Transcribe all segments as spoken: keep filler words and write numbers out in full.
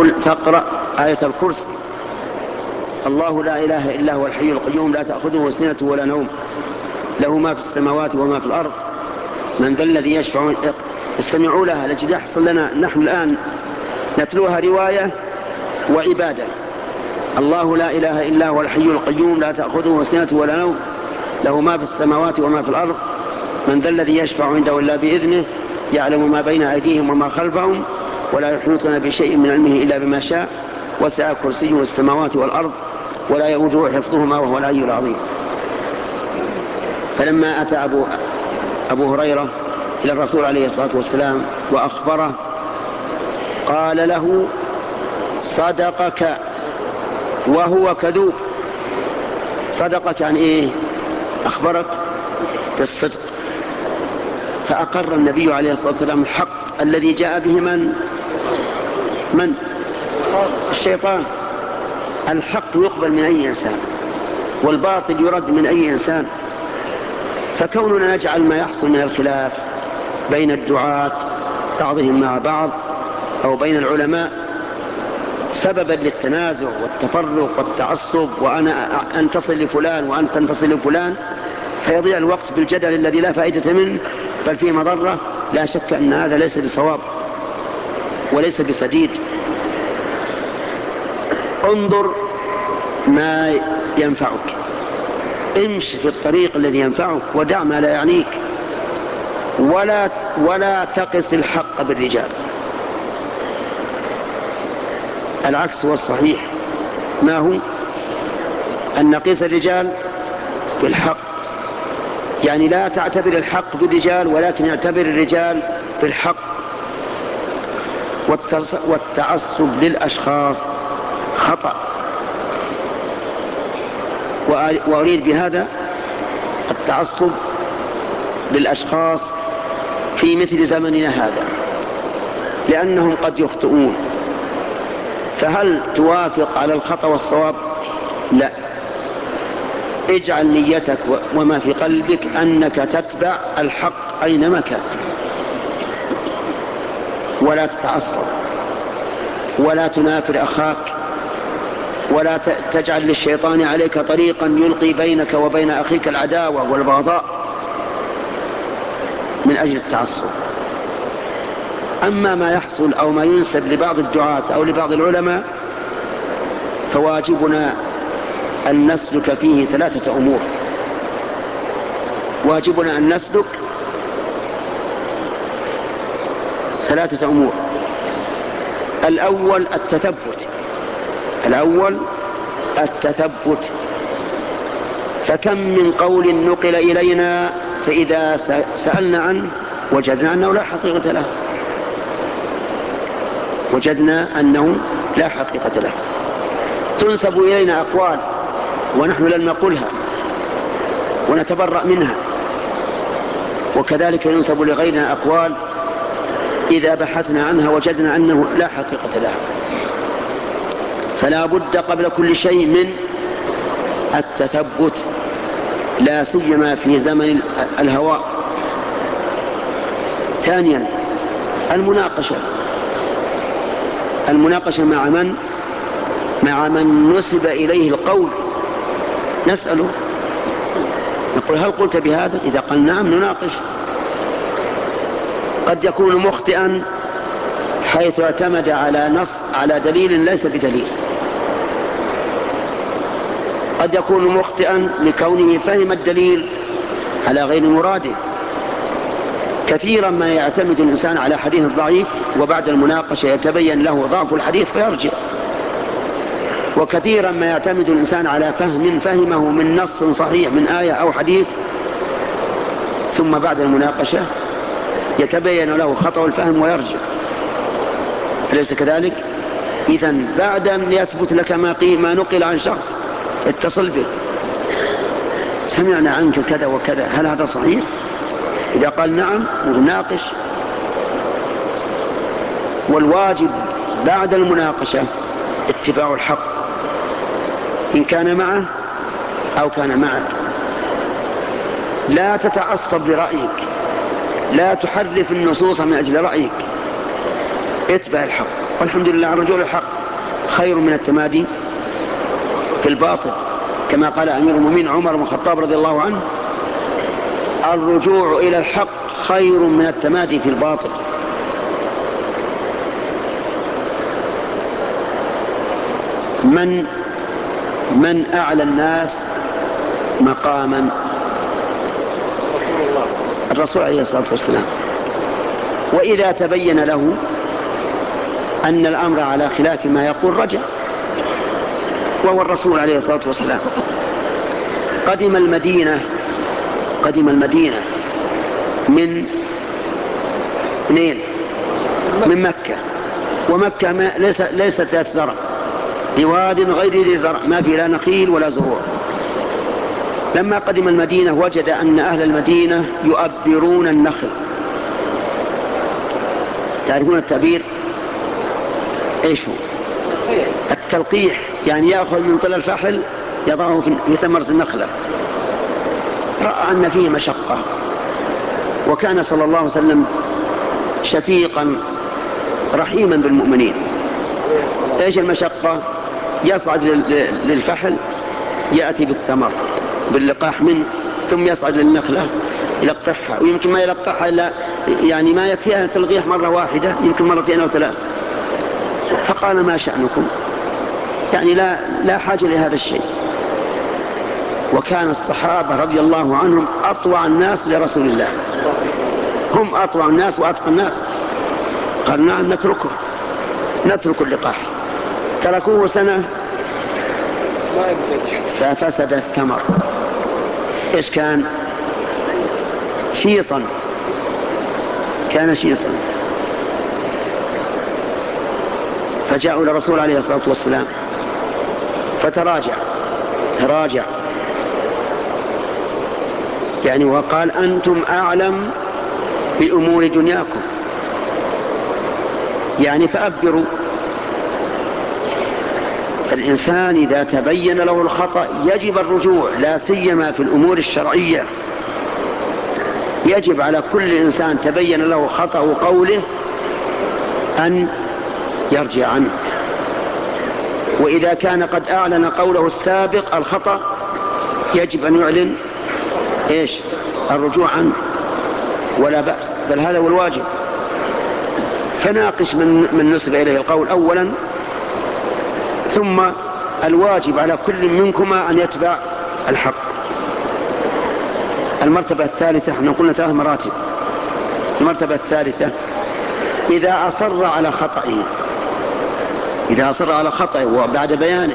قل فاقرأ آية الكرسي. الله لا إله إلا هو الحي القيوم لا تأخذه سنة ولا نوم له ما في السماوات وما في الأرض من ذا الذي يشفع. استمعوا لها لجد يحصل لنا نحن الآن نتلوها رواية وعبادة. الله لا إله إلا هو الحي القيوم لا تأخذه سنة ولا نوم له ما في السماوات وما في الأرض من ذا الذي يشفع عنده إلا بإذنه يعلم ما بين أيديهم وما خلفهم ولا يحيطون بشيء من علمه إلا بما شاء وسع كرسيه السماوات والأرض ولا يؤوده حفظهما وهو العلي العظيم. فلما أتى أبو, أبو هريرة إلى الرسول عليه الصلاة والسلام وأخبره قال له صدقك وهو كذوب. صدقك عن إيه؟ أخبرك بالصدق. فأقر النبي عليه الصلاة والسلام الحق الذي جاء به من؟ من؟ الشيطان. الحق يقبل من أي إنسان والباطل يرد من أي إنسان. فكوننا نجعل ما يحصل من الخلاف بين الدعاة بعضهم مع بعض أو بين العلماء سببا للتنازع والتفرق والتعصب وأنا أنتصل لفلان وأنت تنتصل لفلان فيضيع الوقت بالجدل الذي لا فائدة منه بل فيه مضرة، لا شك أن هذا ليس بصواب وليس بسديد. انظر ما ينفعك، امشي في الطريق الذي ينفعك ودع ما لا يعنيك، ولا, ولا تقس الحق بالرجال. العكس هو الصحيح. ما هو؟ أن نقيس الرجال بالحق، يعني لا تعتبر الحق بالرجال ولكن اعتبر الرجال بالحق. والتعصب للأشخاص خطأ، وأريد بهذا التعصب للأشخاص في مثل زمننا هذا، لأنهم قد يخطئون. فهل توافق على الخطأ والصواب؟ لا. اجعل نيتك وما في قلبك أنك تتبع الحق أينما كان، ولا تتعصب ولا تنافر أخاك، ولا تجعل للشيطان عليك طريقا يلقي بينك وبين أخيك العداوة والبغضاء من أجل التعصب. أما ما يحصل أو ما ينسب لبعض الدعاة أو لبعض العلماء فواجبنا أن نسلك فيه ثلاثة أمور. واجبنا أن نسلك ثلاثة أمور. الأول التثبت الأول التثبت فكم من قول نقل إلينا فإذا سألنا عنه وجدنا أنه لا حقيقة له وجدنا أنه لا حقيقة له. تنسب إلينا أقوال ونحن لن نقولها ونتبرأ منها، وكذلك ينسب لغيرنا أقوال إذا بحثنا عنها وجدنا أنه لا حقيقة لها. فلا بد قبل كل شيء من التثبت، لا سيما في زمن الهواء. ثانيا المناقشة المناقشة مع من؟ مع من نسب إليه القول. نسأله نقول هل قلت بهذا؟ إذا قال نعم نناقش. قد يكون مخطئا حيث اعتمد على نص على دليل ليس بدليل، قد يكون مخطئا لكونه فهم الدليل على غير مراده. كثيرا ما يعتمد الإنسان على حديث ضعيف وبعد المناقشة يتبين له ضعف الحديث فيرجع، وكثيرا ما يعتمد الإنسان على فهم فهمه من نص صحيح من آية أو حديث ثم بعد المناقشة يتبين له خطأ الفهم ويرجع. أليس كذلك؟ إذن بعد أن يثبت لك ما, ما نقل عن شخص اتصل به، سمعنا عنك كذا وكذا، هل هذا صحيح؟ إذا قال نعم نناقش. والواجب بعد المناقشة اتباع الحق إن كان معه أو كان معك. لا تتعصب لرأيك، لا تحرف النصوص من أجل رأيك، اتبع الحق. والحمد لله الرجوع للحق خير من التمادي في الباطل، كما قال أمير المؤمنين عمر بن الخطاب رضي الله عنه: الرجوع إلى الحق خير من التمادي في الباطل. من من أعلى الناس مقاما؟ الرسول عليه الصلاة والسلام. وإذا تبين له أن الأمر على خلاف ما يقول رجع، وهو الرسول عليه الصلاة والسلام. قدم المدينة قدم المدينة من منين؟ من مكة، ومكة ما ليس ليست ذات زرع، بواد غير ذي زرع، ما في لا نخيل ولا زروع. لما قدم المدينة وجد أن أهل المدينة يؤبرون النخل. تعرفون التعبير ايش هو؟ التلقيح، يعني يأخذ من طلع الفحل يضعه في ثمرة النخلة. رأى أن فيه مشقة، وكان صلى الله عليه وسلم شفيقا رحيما بالمؤمنين. ايش المشقة؟ يصعد للفحل يأتي بالثمر باللقاح منه، ثم يصعد للنخلة يلقحها، ويمكن ما يلقحها إلا يعني ما يكفيها تلقيح مرة واحدة، يمكن مرتين أو ثلاث. فقال: ما شأنكم؟ يعني لا, لا حاجة لهذا الشيء. وكان الصحابة رضي الله عنهم أطوع الناس لرسول الله، هم أطوع الناس وأتقى الناس. قال: نعم نتركه نترك اللقاح. تركوه سنة ففسد الثمر. إيش كان؟ شيصا، كان شيصا. فجاءوا للرسول عليه الصلاة والسلام فتراجع تراجع يعني وقال: أنتم أعلم بأمور دنياكم، يعني فأبروا. فالإنسان إذا تبين له الخطأ يجب الرجوع، لا سيما في الأمور الشرعية. يجب على كل إنسان تبين له خطأ قوله أن يرجع عنه. وإذا كان قد أعلن قوله السابق الخطأ يجب أن يعلن إيش؟ الرجوع عنه، ولا بأس، بل هذا هو الواجب. فناقش من, من نسب إليه القول أولا، ثم الواجب على كل منكما أن يتبع الحق. المرتبة الثالثة، احنا قلنا ثلاث مراتب. المرتبة الثالثة: إذا أصر على خطئه إذا أصر على خطئه وبعد بيانه،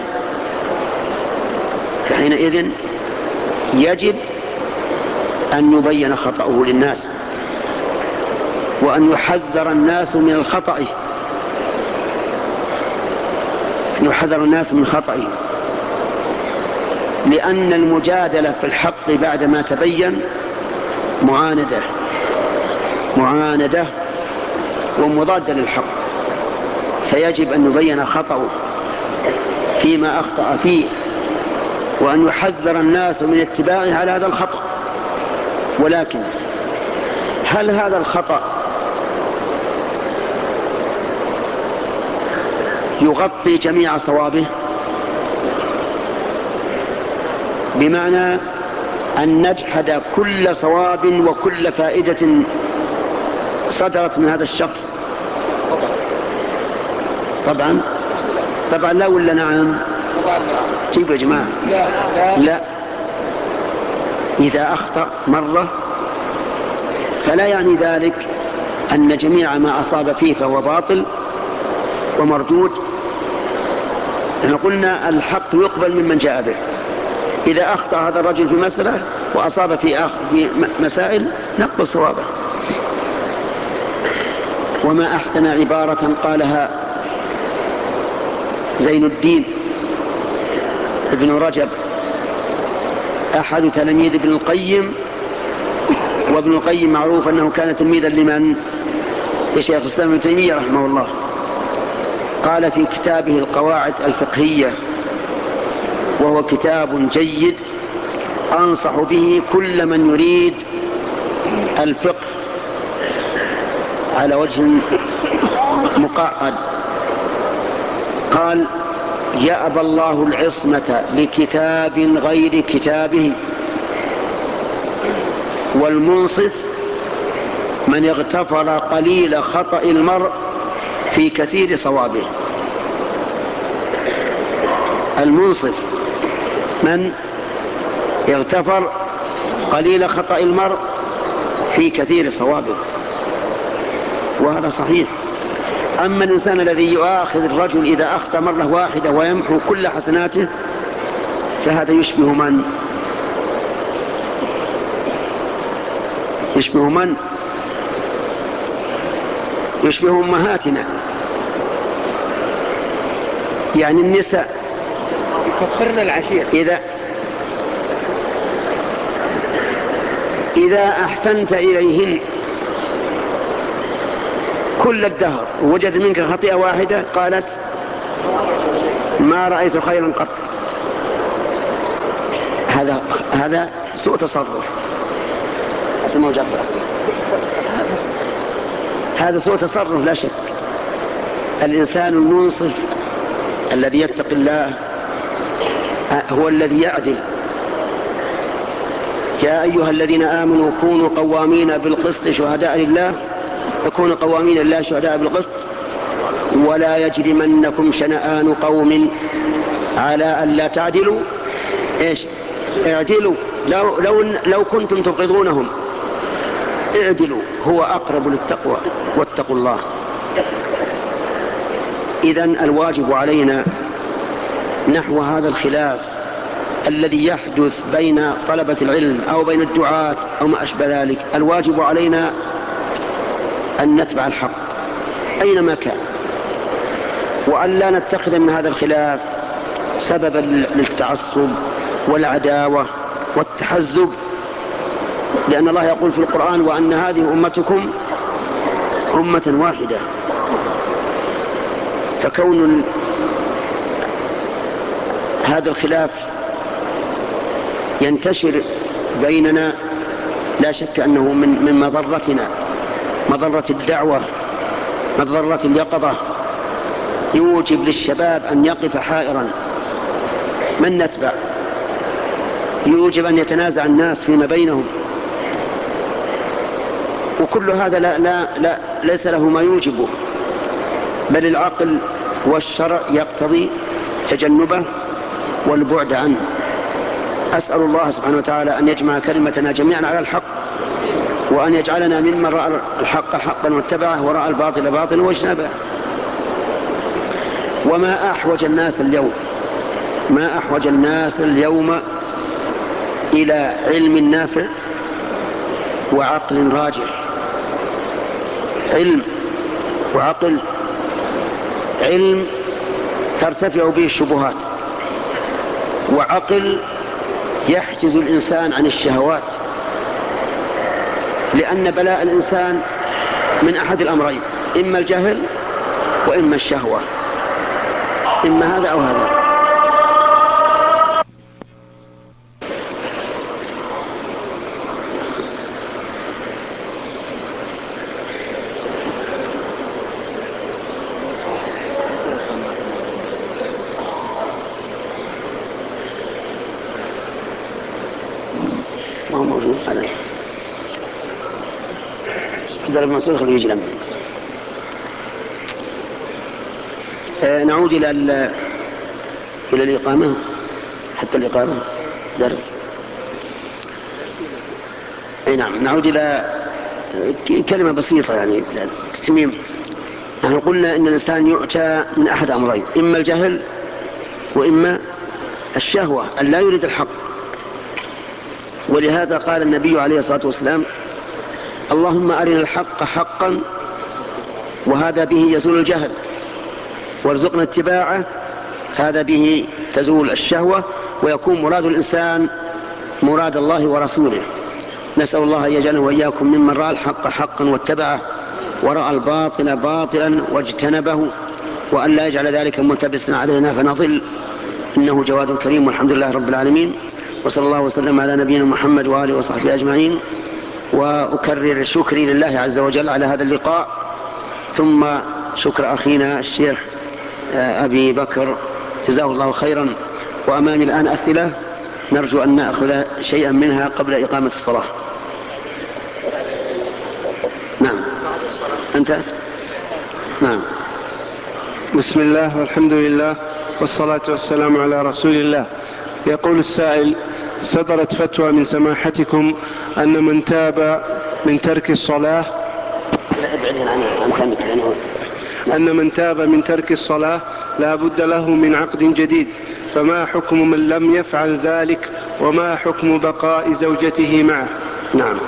فحينئذ يجب أن يبين خطأه للناس، وأن يحذر الناس من الخطأ يحذر الناس من خطئه لأن المجادلة في الحق بعدما تبين معاندة معاندة ومضادة للحق. فيجب أن يبين خطأه فيما أخطأ فيه، وأن يحذر الناس من اتباعه على هذا الخطأ. ولكن هل هذا الخطأ يغطي جميع صوابه؟ بمعنى أن نجحد كل صواب وكل فائدة صدرت من هذا الشخص؟ طبعا طبعا لا ولا نعم؟ جيبوا يا جماعة. لا. إذا أخطأ مرة فلا يعني ذلك أن جميع ما أصاب فيه فهو باطل ومردود. لأن قلنا الحق يقبل ممن جاء به. إذا أخطأ هذا الرجل في مسألة وأصاب في, في مسائل نقبل صوابه. وما أحسن عبارة قالها زين الدين ابن رجب أحد تلاميذ ابن القيم، وابن القيم معروف أنه كان تلميذا لمن؟ لشيخ الإسلام ابن تيمية رحمه الله. قال في كتابه القواعد الفقهية، وهو كتاب جيد أنصح به كل من يريد الفقه على وجه مقعد قال يأبى الله العصمة لكتاب غير كتابه، والمنصف من اغتفر قليل خطأ المرء في كثير صوابه. المنصف من اغتفر قليل خطأ المرء في كثير صوابه، وهذا صحيح. أما الإنسان الذي يؤاخذ الرجل إذا أخطأ مرة واحدة ويمحو كل حسناته، فهذا يشبه من يشبه من يشبه أمهاتنا، يعني النساء يكفرن العشير. إذا إذا أحسنت إليهن كل الدهر وجد منك خطيئة واحدة قالت ما رأيت خيرا قط. هذا هذا سوء تصرف. اسمه جعفر هذا سوء تصرف لا شك. الإنسان المنصف الذي يتقي الله هو الذي يعدل. يا أيها الذين آمنوا كونوا قوامين بالقسط شهداء لله، كونوا قوامين لله شهداء بالقسط ولا يجرمنكم شنآن قوم على ألا تعدلوا إيش اعدلوا لو, لو, لو كنتم تبغضونهم اعدلوا هو أقرب للتقوى واتقوا الله. إذن الواجب علينا نحو هذا الخلاف الذي يحدث بين طلبة العلم أو بين الدعاة أو ما أشبه ذلك، الواجب علينا أن نتبع الحق أينما كان، وأن لا نتخذ من هذا الخلاف سببا للتعصب والعداوة والتحزب، لأن الله يقول في القرآن وأن هذه أمتكم أمة واحدة. فكون هذا الخلاف ينتشر بيننا لا شك أنه من, من مضرتنا، مضرة الدعوة، مضرة اليقظة، يوجب للشباب أن يقف حائرا من نتبع، يوجب أن يتنازع الناس فيما بينهم، وكل هذا لا لا لا ليس له ما يوجبه، بل العقل والشرع يقتضي تجنبه والبعد عنه. أسأل الله سبحانه وتعالى أن يجمع كلمتنا جميعا على الحق، وأن يجعلنا ممن رأى الحق حقا واتبعه ورأى الباطل باطلا واجتنبه. وما أحوج الناس اليوم ما أحوج الناس اليوم إلى علم نافع وعقل راجح. علم وعقل، علم ترتفع به الشبهات، وعقل يحجز الإنسان عن الشهوات، لأن بلاء الإنسان من أحد الأمرين، إما الجهل وإما الشهوة، إما هذا أو هذا. ما هو موجود هذا ضرب منصور خليه يجي لما آه نعود إلى إلى الإقامة، حتى الإقامة درس. أي نعم، نعود إلى كلمة بسيطة يعني تتميم. نحن قلنا إن الإنسان يؤتى من أحد أمرين، إما الجهل وإما الشهوة، أن لا يريد الحق. ولهذا قال النبي عليه الصلاة والسلام اللهم أرنا الحق حقا وهذا به يزول الجهل، وارزقنا اتباعه هذا به تزول الشهوة ويكون مراد الإنسان مراد الله ورسوله. نسأل الله أن يجعلنا وإياكم ممن رأى الحق حقا واتبعه ورأى الباطل باطلا واجتنبه، وأن لا يجعل ذلك ملتبسا علينا فنضل، إنه جواد كريم، والحمد لله رب العالمين، وصلى الله وسلم على نبينا محمد وآله وصحبه أجمعين. وأكرر شكري لله عز وجل على هذا اللقاء، ثم شكر أخينا الشيخ أبي بكر جزاه الله خيرا. وأمامي الآن أسئلة نرجو أن نأخذ شيئا منها قبل إقامة الصلاة. نعم أنت. نعم. بسم الله والحمد لله والصلاة والسلام على رسول الله. يقول السائل: صدرت فتوى من سماحتكم أن من تاب من ترك الصلاة أن من تاب من ترك الصلاة لا بد له من عقد جديد، فما حكم من لم يفعل ذلك، وما حكم بقاء زوجته معه؟ نعم.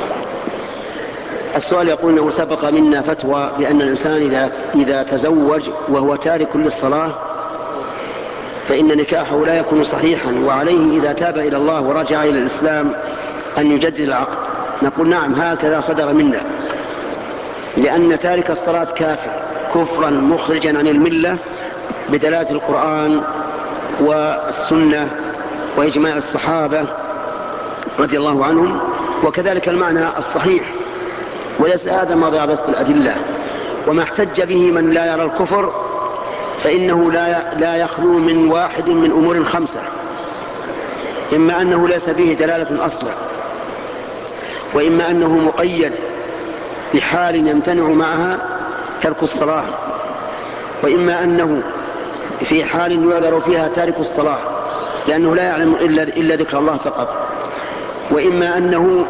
السؤال يقول أنه سبق منا فتوى بأن الإنسان إذا, إذا تزوج وهو تارك للصلاة فإن نكاحه لا يكون صحيحا، وعليه إذا تاب إلى الله ورجع إلى الإسلام أن يجدد العقد. نقول نعم، هكذا صدر منا، لأن تارك الصلاة كافر كفرا مخرجا عن الملة بدلالة القرآن والسنة وإجماع الصحابة رضي الله عنهم، وكذلك المعنى الصحيح، وليس هذا ما ضع بسط الأدلة. وما احتج به من لا يرى الكفر فإنه لا, لا يخلو من واحد من أمور خمسة: إما أنه ليس به دلالة أصلا، وإما أنه مقيد بحال يمتنع معها ترك الصلاة، وإما أنه في حال يعذر فيها تارك الصلاة لأنه لا يعلم إلا, إلا ذكر الله فقط، وإما أنه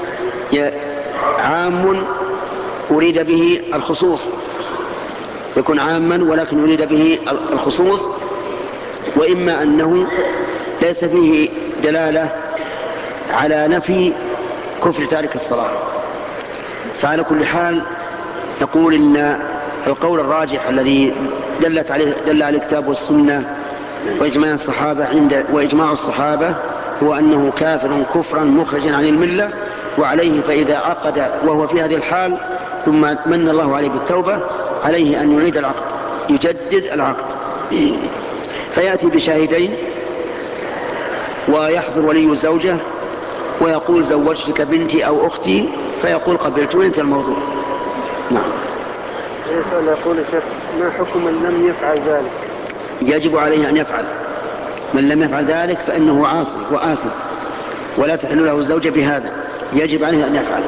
عام أريد به الخصوص، يكون عاما ولكن أريد به الخصوص، وإما أنه ليس فيه دلالة على نفي كفر تارك الصلاة. فعلى كل حال نقول إن القول الراجح الذي دلت عليه دل على الكتاب والسنة وإجماع الصحابة عند وإجماع الصحابة هو أنه كافر كفرا مخرجا عن الملة، وعليه فإذا عقد وهو في هذه الحال ثم من الله عليه بالتوبة عليه أن يعيد العقد، يجدد العقد، فيأتي بشاهدين ويحضر ولي الزوجة ويقول زوجتك بنتي أو أختي، فيقول قبلت، وانت الموضوع. نعم. يسأل يقول يا شيخ: ما حكم من لم يفعل ذلك؟ يجب عليه أن يفعل. من لم يفعل ذلك فإنه عاصي وآثم، ولا تحل له الزوجة بهذا، يجب عليه أن يفعل.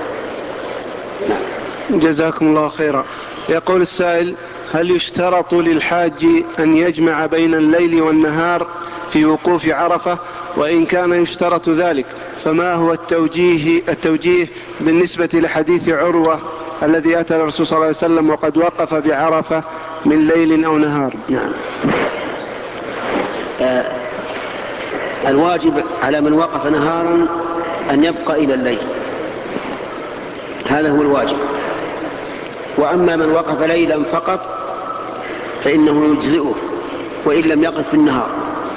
نعم. جزاكم الله خيرا. يقول السائل: هل يشترط للحاج أن يجمع بين الليل والنهار في وقوف عرفة؟ وإن كان يشترط ذلك فما هو التوجيه, التوجيه بالنسبة لحديث عروة الذي أتى الرسول صلى الله عليه وسلم وقد وقف بعرفة من ليل أو نهار؟ نعم. آه الواجب على من وقف نهارا أن يبقى إلى الليل، هذا هو الواجب. وأما من وقف ليلا فقط فإنه يجزئه وإن لم يقف في النهار.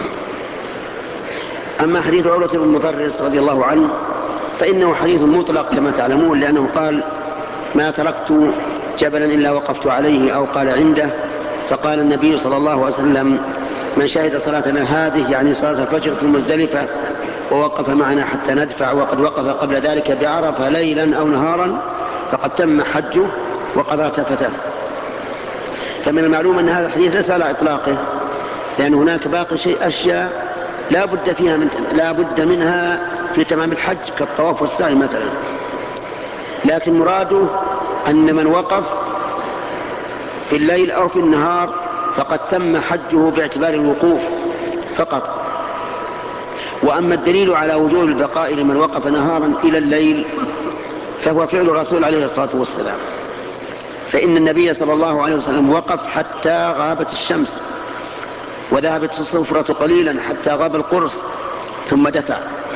أما حديث عروة بن مضرس رضي الله عنه فإنه حديث مطلق كما تعلمون، لأنه قال: ما تركت جبلا إلا وقفت عليه، أو قال عنده. فقال النبي صلى الله عليه وسلم: من شهد صلاتنا هذه يعني صلاة الفجر في مزدلفة ووقف معنا حتى ندفع وقد وقف قبل ذلك بعرفة ليلا أو نهارا فقد تم حجه وقضى تفته. فمن المعلوم أن هذا الحديث ليس على إطلاقه، لأن هناك باقي شيء أشياء لا بد فيها من لا بد منها في تمام الحج كالطواف والسعي مثلا، لكن مراده أن من وقف في الليل أو في النهار فقد تم حجه باعتبار الوقوف فقط. وأما الدليل على وجوب البقاء لمن وقف نهارا إلى الليل فهو فعل الرسول عليه الصلاة والسلام، فإن النبي صلى الله عليه وسلم وقف حتى غابت الشمس وذهبت الصفرة قليلا حتى غاب القرص ثم دفع.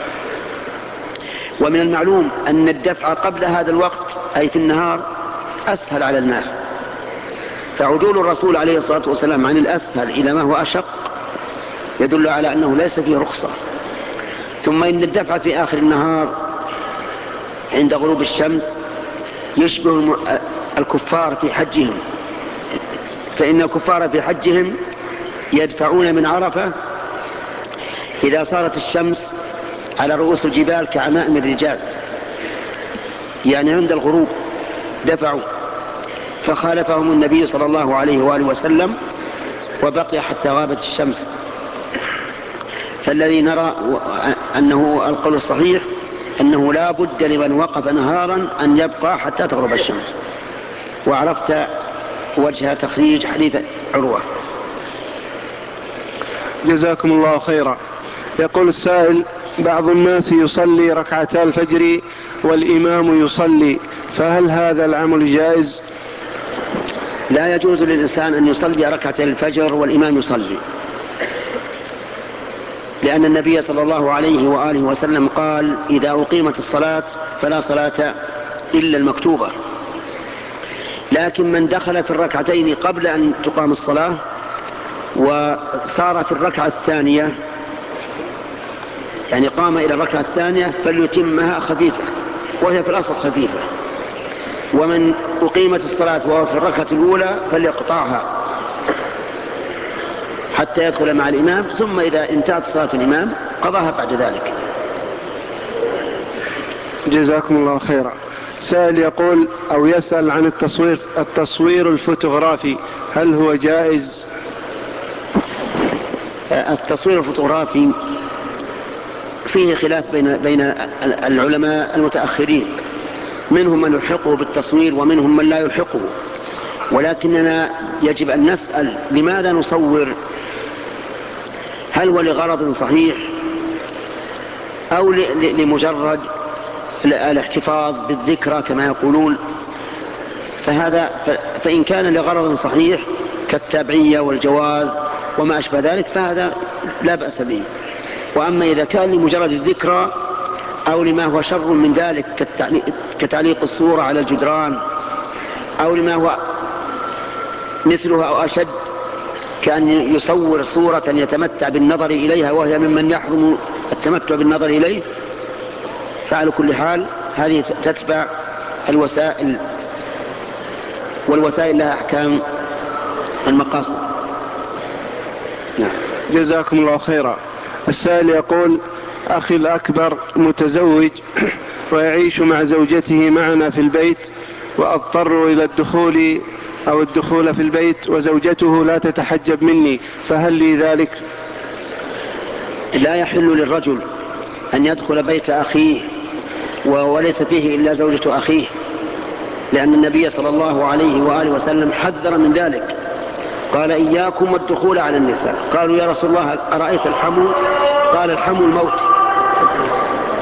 ومن المعلوم أن الدفع قبل هذا الوقت أي في النهار أسهل على الناس، فعدول الرسول عليه الصلاة والسلام عن الأسهل إلى ما هو أشق يدل على أنه ليس فيه رخصة. ثم إن الدفع في آخر النهار عند غروب الشمس يشبه الكفار في حجهم، فإن الكفار في حجهم يدفعون من عرفة إذا صارت الشمس على رؤوس الجبال كعمائم الرجال، يعني عند الغروب دفعوا، فخالفهم النبي صلى الله عليه وآله وسلم وبقي حتى غابت الشمس. فالذي نرى أنه القول الصحيح أنه لا بد لمن وقف نهارا أن يبقى حتى تغرب الشمس. وعرفت وجه تخريج حديث عروة. جزاكم الله خيرا. يقول السائل: بعض الناس يصلي ركعتا الفجر والإمام يصلي، فهل هذا العمل جائز؟ لا يجوز للإنسان أن يصلي ركعتي الفجر والإمام يصلي، لأن النبي صلى الله عليه وآله وسلم قال: إذا أقيمت الصلاة فلا صلاة إلا المكتوبة. لكن من دخل في الركعتين قبل أن تقام الصلاة وصار في الركعة الثانية، يعني قام إلى الركعة الثانية، فليتمها خفيفة، وهي في الأصل خفيفة. ومن أقيمت الصلاة وهو في الركعة الأولى فليقطعها حتى يدخل مع الإمام، ثم إذا انتهت صلاة الإمام قضاها بعد ذلك. جزاكم الله خيرا. سائل يقول أو يسأل عن التصوير التصوير الفوتوغرافي، هل هو جائز؟ التصوير الفوتوغرافي فيه خلاف بين بين العلماء المتأخرين، منهم من يلحقه بالتصوير ومنهم من لا يلحقه، ولكننا يجب أن نسأل: لماذا نصور؟ هل هو لغرض صحيح أو لمجرد الاحتفاظ بالذكرى كما يقولون؟ فهذا فإن كان لغرض صحيح كالتابعية والجواز وما أشبه ذلك فهذا لا بأس به. وأما إذا كان لمجرد الذكرى أو لما هو شر من ذلك كتعليق الصورة على الجدران، أو لما هو مثلها أو أشد كأن يصور صورة يتمتع بالنظر إليها وهي ممن يحرم التمتع بالنظر إليه، فعلى كل حال هذه تتبع الوسائل، والوسائل لها أحكام المقاصد. نعم. جزاكم الله خيرا. السائل يقول: أخي الأكبر متزوج ويعيش مع زوجته معنا في البيت، وأضطر إلى الدخول أو الدخول في البيت وزوجته لا تتحجب مني، فهل لي ذلك؟ لا يحل للرجل أن يدخل بيت أخيه وليس فيه إلا زوجة أخيه، لأن النبي صلى الله عليه وآله وسلم حذر من ذلك، قال: إياكم والدخول على النساء. قالوا: يا رسول الله أرأيت الحمو؟ قال: الحمو الموت.